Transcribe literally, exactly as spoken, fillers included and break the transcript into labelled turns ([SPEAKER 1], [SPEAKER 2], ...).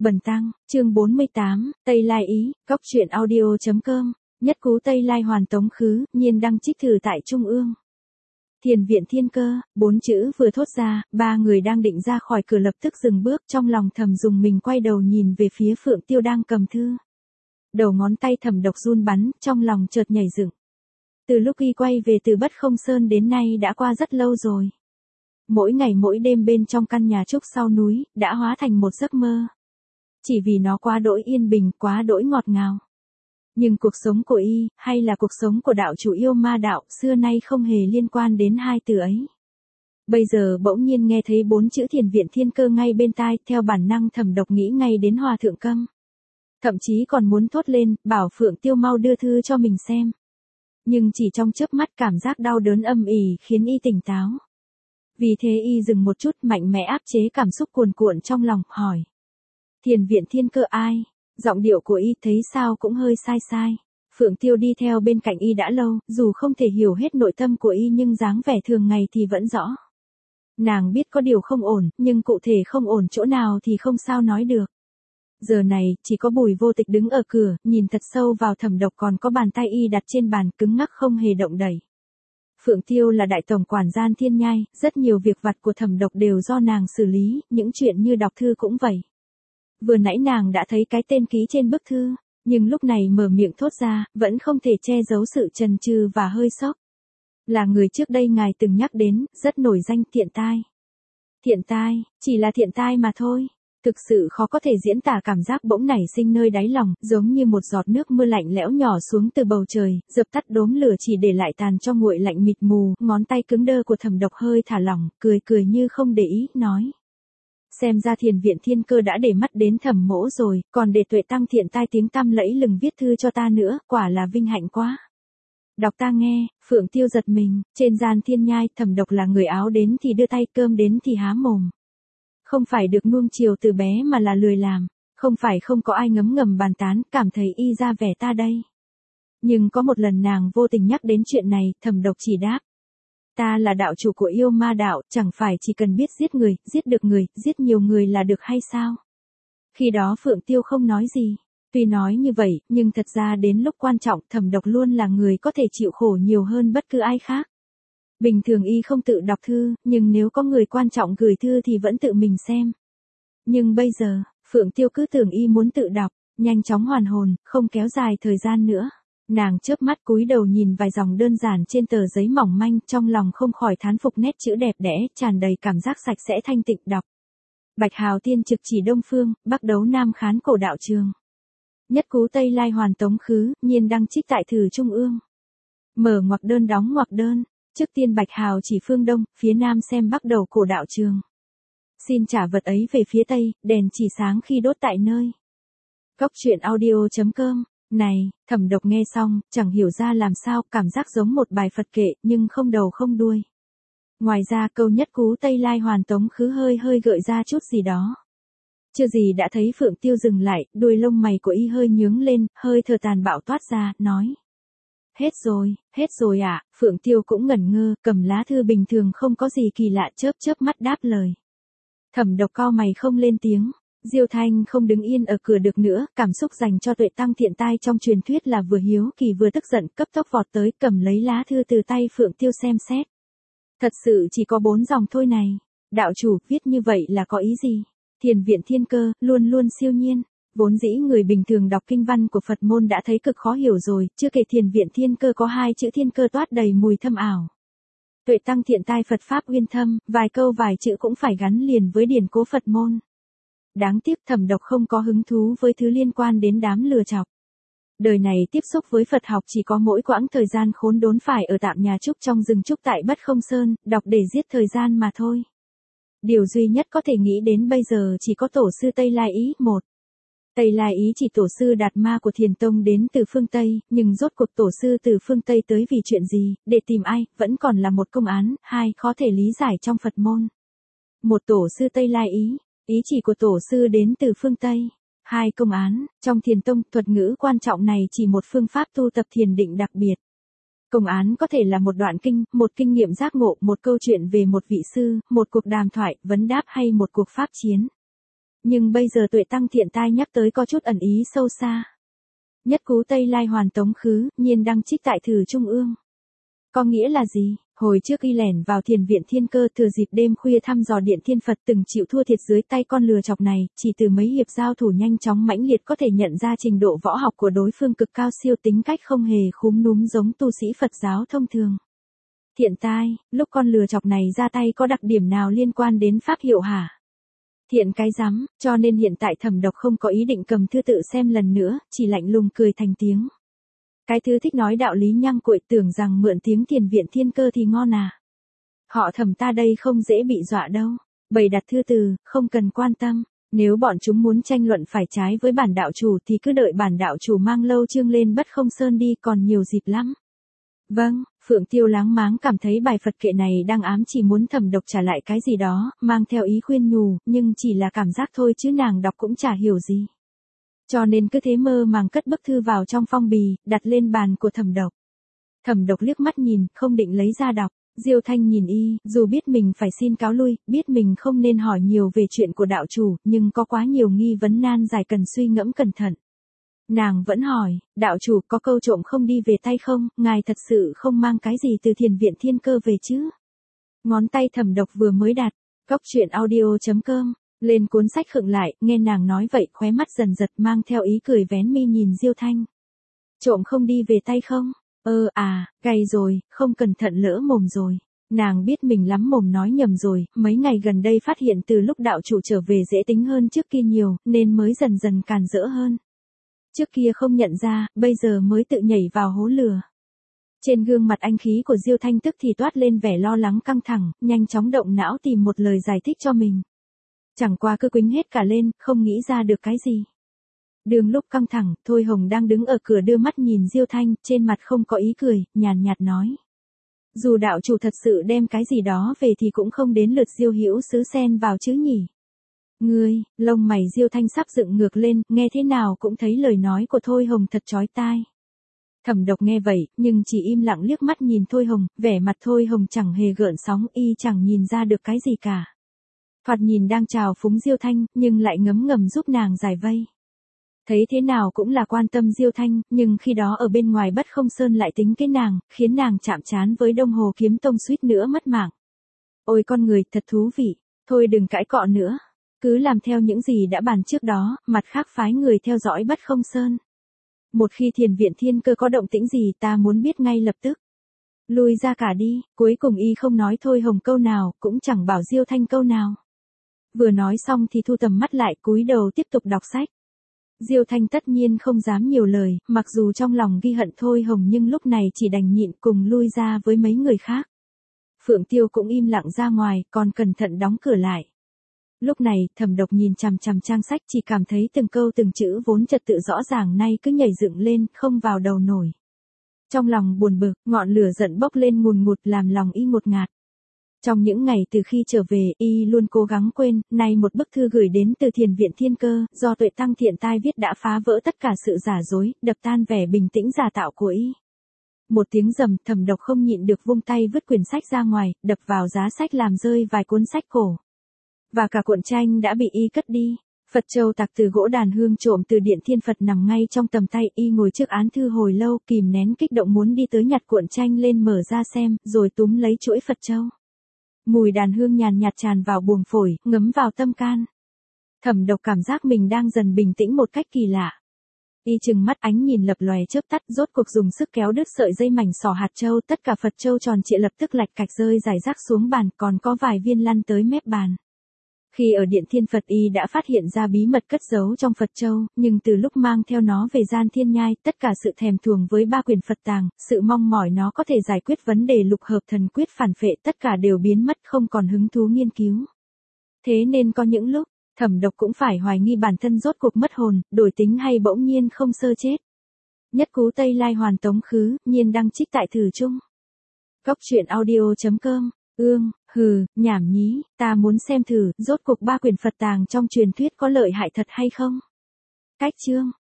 [SPEAKER 1] Bần tăng, chương bốn mươi tám, Tây Lai Ý, Cóc truyện audio chấm com, nhất cú Tây Lai hoàn tống khứ, nhiên đăng trích thử tại Trung ương. Thiền viện Thiên Cơ, bốn chữ vừa thốt ra, ba người đang định ra khỏi cửa lập tức dừng bước, trong lòng thầm dùng mình quay đầu nhìn về phía Phượng Tiêu đang cầm thư. Đầu ngón tay Thẩm Độc run bắn, trong lòng chợt nhảy dựng. Từ lúc y quay về từ Bất Không Sơn đến nay đã qua rất lâu rồi. Mỗi ngày mỗi đêm bên trong căn nhà trúc sau núi, đã hóa thành một giấc mơ. Chỉ vì nó quá đỗi yên bình, quá đỗi ngọt ngào. Nhưng cuộc sống của y, hay là cuộc sống của đạo chủ yêu ma đạo, xưa nay không hề liên quan đến hai từ ấy. Bây giờ bỗng nhiên nghe thấy bốn chữ Thiền viện Thiên Cơ ngay bên tai, theo bản năng Thẩm Độc nghĩ ngay đến Hòa Thượng Câm. Thậm chí còn muốn thốt lên, bảo Phượng Tiêu mau đưa thư cho mình xem. Nhưng chỉ trong chớp mắt cảm giác đau đớn âm ỉ khiến y tỉnh táo. Vì thế y dừng một chút, mạnh mẽ áp chế cảm xúc cuồn cuộn trong lòng, hỏi. Thiền viện Thiên Cơ ai? Giọng điệu của y thấy sao cũng hơi sai sai. Phượng Tiêu đi theo bên cạnh y đã lâu, dù không thể hiểu hết nội tâm của y nhưng dáng vẻ thường ngày thì vẫn rõ. Nàng biết có điều không ổn, nhưng cụ thể không ổn chỗ nào thì không sao nói được. Giờ này, chỉ có Bùi Vô Tịch đứng ở cửa, nhìn thật sâu vào Thẩm Độc, còn có bàn tay y đặt trên bàn cứng ngắc không hề động đẩy. Phượng Tiêu là đại tổng quản gian Thiên Nhai, rất nhiều việc vặt của Thẩm Độc đều do nàng xử lý, những chuyện như đọc thư cũng vậy. Vừa nãy nàng đã thấy cái tên ký trên bức thư, nhưng lúc này mở miệng thốt ra, vẫn không thể che giấu sự chần chừ và hơi sốc. Là người trước đây ngài từng nhắc đến, rất nổi danh, Thiện Tai. Thiện Tai, chỉ là Thiện Tai mà thôi. Thực sự khó có thể diễn tả cảm giác bỗng nảy sinh nơi đáy lòng, giống như một giọt nước mưa lạnh lẽo nhỏ xuống từ bầu trời, dập tắt đốm lửa chỉ để lại tàn cho nguội lạnh mịt mù, ngón tay cứng đơ của Thẩm Độc hơi thả lỏng, cười cười như không để ý, nói. Xem ra Thiền viện Thiên Cơ đã để mắt đến Thẩm mỗ rồi, còn để Tuệ Tăng Thiện Tai tiếng tăm lẫy lừng viết thư cho ta nữa, quả là vinh hạnh quá. Đọc ta nghe. Phượng Tiêu giật mình, trên gian Thiên Nhai, Thẩm Độc là người áo đến thì đưa tay, cơm đến thì há mồm. Không phải được nuông chiều từ bé mà là lười làm, không phải không có ai ngấm ngầm bàn tán, cảm thấy y ra vẻ ta đây. Nhưng có một lần nàng vô tình nhắc đến chuyện này, Thẩm Độc chỉ đáp. Ta là đạo chủ của yêu ma đạo, chẳng phải chỉ cần biết giết người, giết được người, giết nhiều người là được hay sao? Khi đó Phượng Tiêu không nói gì. Tuy nói như vậy, nhưng thật ra đến lúc quan trọng, Thẩm Độc luôn là người có thể chịu khổ nhiều hơn bất cứ ai khác. Bình thường y không tự đọc thư, nhưng nếu có người quan trọng gửi thư thì vẫn tự mình xem. Nhưng bây giờ, Phượng Tiêu cứ tưởng y muốn tự đọc, nhanh chóng hoàn hồn, không kéo dài thời gian nữa. Nàng chớp mắt cúi đầu nhìn vài dòng đơn giản trên tờ giấy mỏng manh, trong lòng không khỏi thán phục nét chữ đẹp đẽ, tràn đầy cảm giác sạch sẽ thanh tịnh. Đọc. Bạch Hào tiên trực chỉ Đông Phương, Bắc đấu Nam khán cổ đạo trường. Nhất cú Tây Lai hoàn tống khứ, nhiên đăng trích tại Thử Trung ương. Mở ngoặc đơn đóng ngoặc đơn. Trước tiên Bạch Hào chỉ phương Đông, phía Nam xem Bắc đầu cổ đạo trường. Xin trả vật ấy về phía Tây, đèn chỉ sáng khi đốt tại nơi. Cóc truyện audio chấm com. Này, Thẩm Độc nghe xong, chẳng hiểu ra làm sao, cảm giác giống một bài Phật kệ, nhưng không đầu không đuôi. Ngoài ra câu nhất cú Tây Lai hoàn tống khứ hơi hơi gợi ra chút gì đó. Chưa gì đã thấy Phượng Tiêu dừng lại, đuôi lông mày của y hơi nhướng lên, hơi thở tàn bạo toát ra, nói. Hết rồi, hết rồi ạ. À? Phượng Tiêu cũng ngẩn ngơ, cầm lá thư bình thường không có gì kỳ lạ, chớp chớp mắt đáp lời. Thẩm Độc cau mày không lên tiếng. Diêu Thanh không đứng yên ở cửa được nữa, cảm xúc dành cho Tuệ Tăng Thiện Tai trong truyền thuyết là vừa hiếu kỳ vừa tức giận, cấp tốc vọt tới, cầm lấy lá thư từ tay Phượng Tiêu xem xét. Thật sự chỉ có bốn dòng thôi này. Đạo chủ, viết như vậy là có ý gì? Thiền viện Thiên Cơ, luôn luôn siêu nhiên. Vốn dĩ người bình thường đọc kinh văn của Phật môn đã thấy cực khó hiểu rồi, chưa kể Thiền viện Thiên Cơ có hai chữ Thiên Cơ toát đầy mùi thâm ảo. Tuệ Tăng Thiện Tai Phật Pháp uyên thâm, vài câu vài chữ cũng phải gắn liền với điển cố Phật môn. Đáng tiếc Thẩm Độc không có hứng thú với thứ liên quan đến đám lừa chọc. Đời này tiếp xúc với Phật học chỉ có mỗi quãng thời gian khốn đốn phải ở tạm nhà trúc trong rừng trúc tại Bất Không Sơn, đọc để giết thời gian mà thôi. Điều duy nhất có thể nghĩ đến bây giờ chỉ có tổ sư Tây Lai Ý. Một. Tây Lai Ý chỉ tổ sư Đạt Ma của Thiền Tông đến từ phương Tây, nhưng rốt cuộc tổ sư từ phương Tây tới vì chuyện gì, để tìm ai, vẫn còn là một công án. Hai. Khó thể lý giải trong Phật môn. Một tổ sư Tây Lai Ý. Ý chỉ của tổ sư đến từ phương Tây. Hai. Công án. Trong Thiền Tông, thuật ngữ quan trọng này chỉ một phương pháp tu tập thiền định đặc biệt. Công án có thể là một đoạn kinh, một kinh nghiệm giác ngộ, một câu chuyện về một vị sư, một cuộc đàm thoại, vấn đáp hay một cuộc pháp chiến. nhưng bây giờ Tuệ Tăng Thiện Tai nhắc tới có chút ẩn ý sâu xa. Nhất cú Tây Lai hoàn tống khứ, nhiên đăng trích tại thử trung ương. Có nghĩa là gì? Hồi trước y lẻn vào thiền viện Thiên Cơ thừa dịp đêm khuya thăm dò điện thiên Phật từng chịu thua thiệt dưới tay con lừa chọc này, chỉ từ mấy hiệp giao thủ nhanh chóng mãnh liệt có thể nhận ra trình độ võ học của đối phương cực cao siêu, tính cách không hề khúm núm giống tu sĩ Phật giáo thông thường. Thiện Tai, lúc con lừa chọc này ra tay có đặc điểm nào liên quan đến pháp hiệu hả? Thiện cái rắm, cho nên hiện tại Thẩm Độc không có ý định cầm thư tự xem lần nữa, chỉ lạnh lùng cười thành tiếng. Cái thứ thích nói đạo lý nhăng cuội, tưởng rằng mượn tiếng thiền viện Thiên Cơ thì ngon à. Họ Thẩm ta đây không dễ bị dọa đâu, bày đặt thư từ, không cần quan tâm. Nếu bọn chúng muốn tranh luận phải trái với bản đạo chủ thì cứ đợi bản đạo chủ mang lâu chương lên Bất Không Sơn đi, còn nhiều dịp lắm. Vâng, Phượng Tiêu láng máng cảm thấy bài Phật kệ này đang ám chỉ muốn Thẩm Độc trả lại cái gì đó, mang theo ý khuyên nhủ, nhưng chỉ là cảm giác thôi chứ nàng đọc cũng chả hiểu gì. Cho nên cứ thế mơ màng cất bức thư vào trong phong bì, đặt lên bàn của Thẩm Độc. Thẩm Độc liếc mắt nhìn, không định lấy ra đọc. Diêu Thanh nhìn y, dù biết mình phải xin cáo lui, biết mình không nên hỏi nhiều về chuyện của đạo chủ, nhưng có quá nhiều nghi vấn nan giải cần suy ngẫm cẩn thận. Nàng vẫn hỏi, đạo chủ có câu trộm không đi về tay không, ngài thật sự không mang cái gì từ thiền viện Thiên Cơ về chứ? Ngón tay Thẩm Độc vừa mới đặt, cốc truyện audio chấm com, lên cuốn sách khựng lại, nghe nàng nói vậy khóe mắt dần giật mang theo ý cười vén mi nhìn Diêu Thanh. Trộm không đi về tay không? Ơ à, gay rồi, không cẩn thận lỡ mồm rồi. Nàng biết mình lắm mồm nói nhầm rồi, mấy ngày gần đây phát hiện từ lúc đạo chủ trở về dễ tính hơn trước kia nhiều, nên mới dần dần càn rỡ hơn. Trước kia không nhận ra, bây giờ mới tự nhảy vào hố lừa. Trên gương mặt anh khí của Diêu Thanh tức thì toát lên vẻ lo lắng căng thẳng, nhanh chóng động não tìm một lời giải thích cho mình. Chẳng qua cứ quĩnh hết cả lên, không nghĩ ra được cái gì. Đường lúc căng thẳng, Thôi Hồng đang đứng ở cửa đưa mắt nhìn Diêu Thanh, trên mặt không có ý cười, nhàn nhạt nói. Dù đạo chủ thật sự đem cái gì đó về thì cũng không đến lượt Diêu Hữu Sứ xen vào chứ nhỉ. Ngươi, lông mày Diêu Thanh sắp dựng ngược lên, nghe thế nào cũng thấy lời nói của Thôi Hồng thật chói tai. Thẩm Độc nghe vậy, nhưng chỉ im lặng liếc mắt nhìn Thôi Hồng, vẻ mặt Thôi Hồng chẳng hề gợn sóng, y chẳng nhìn ra được cái gì cả. Thoạt nhìn đang chào phúng Diêu Thanh, nhưng lại ngấm ngầm giúp nàng giải vây. Thấy thế nào cũng là quan tâm Diêu Thanh, nhưng khi đó ở bên ngoài Bất Không Sơn lại tính cái nàng, khiến nàng chạm trán với Đông Hồ Kiếm Tông suýt nữa mất mạng. Ôi con người, thật thú vị, thôi đừng cãi cọ nữa, cứ làm theo những gì đã bàn trước đó, mặt khác phái người theo dõi Bất Không Sơn. Một khi thiền viện Thiên Cơ có động tĩnh gì ta muốn biết ngay lập tức. Lui ra cả đi, cuối cùng y không nói Thôi Hồng câu nào, cũng chẳng bảo Diêu Thanh câu nào. Vừa nói xong thì thu tầm mắt lại, cúi đầu tiếp tục đọc sách. Diêu Thanh tất nhiên không dám nhiều lời, mặc dù trong lòng ghi hận Thôi Hồng nhưng lúc này chỉ đành nhịn cùng lui ra với mấy người khác. Phượng Tiêu cũng im lặng ra ngoài, còn cẩn thận đóng cửa lại. Lúc này, Thẩm Độc nhìn chằm chằm trang sách chỉ cảm thấy từng câu từng chữ vốn trật tự rõ ràng nay cứ nhảy dựng lên, không vào đầu nổi. Trong lòng buồn bực, ngọn lửa giận bốc lên ngùn ngụt làm lòng y ngột ngạt. Trong những ngày từ khi trở về, y luôn cố gắng quên, nay một bức thư gửi đến từ thiền viện Thiên Cơ, do Tuệ Tăng Thiện Tai viết đã phá vỡ tất cả sự giả dối, đập tan vẻ bình tĩnh giả tạo của y. Một tiếng rầm, Thẩm Độc không nhịn được vung tay vứt quyển sách ra ngoài, đập vào giá sách làm rơi vài cuốn sách cổ. Và cả cuộn tranh đã bị y cất đi. Phật châu tạc từ gỗ đàn hương trộm từ điện thiên Phật nằm ngay trong tầm tay, y ngồi trước án thư hồi lâu, kìm nén kích động muốn đi tới nhặt cuộn tranh lên mở ra xem, rồi túm lấy chuỗi Phật châu. Mùi đàn hương nhàn nhạt tràn vào buồng phổi, ngấm vào tâm can. Thẩm Độc cảm giác mình đang dần bình tĩnh một cách kỳ lạ. Y chừng mắt, ánh nhìn lập lòe chớp tắt, rốt cuộc dùng sức kéo đứt sợi dây mảnh xỏ hạt châu, tất cả Phật châu tròn trịa lập tức lạch cạch rơi rải rác xuống bàn, còn có vài viên lăn tới mép bàn. Khi ở điện thiên Phật y đã phát hiện ra bí mật cất giấu trong Phật châu, nhưng từ lúc mang theo nó về gian thiên nhai, tất cả sự thèm thuồng với ba quyển Phật tàng, sự mong mỏi nó có thể giải quyết vấn đề lục hợp thần quyết phản phệ, tất cả đều biến mất, không còn hứng thú nghiên cứu. Thế nên có những lúc, Thẩm Độc cũng phải hoài nghi bản thân rốt cuộc mất hồn, đổi tính hay bỗng nhiên không sơ chết. Nhất cú Tây Lai hoàn tống khứ, nhiên đăng trích tại thử chung. Cốc truyện audio chấm com. Ương, hừ, nhảm nhí, ta muốn xem thử, rốt cuộc ba quyển Phật tàng trong truyền thuyết có lợi hại thật hay không? Cách chương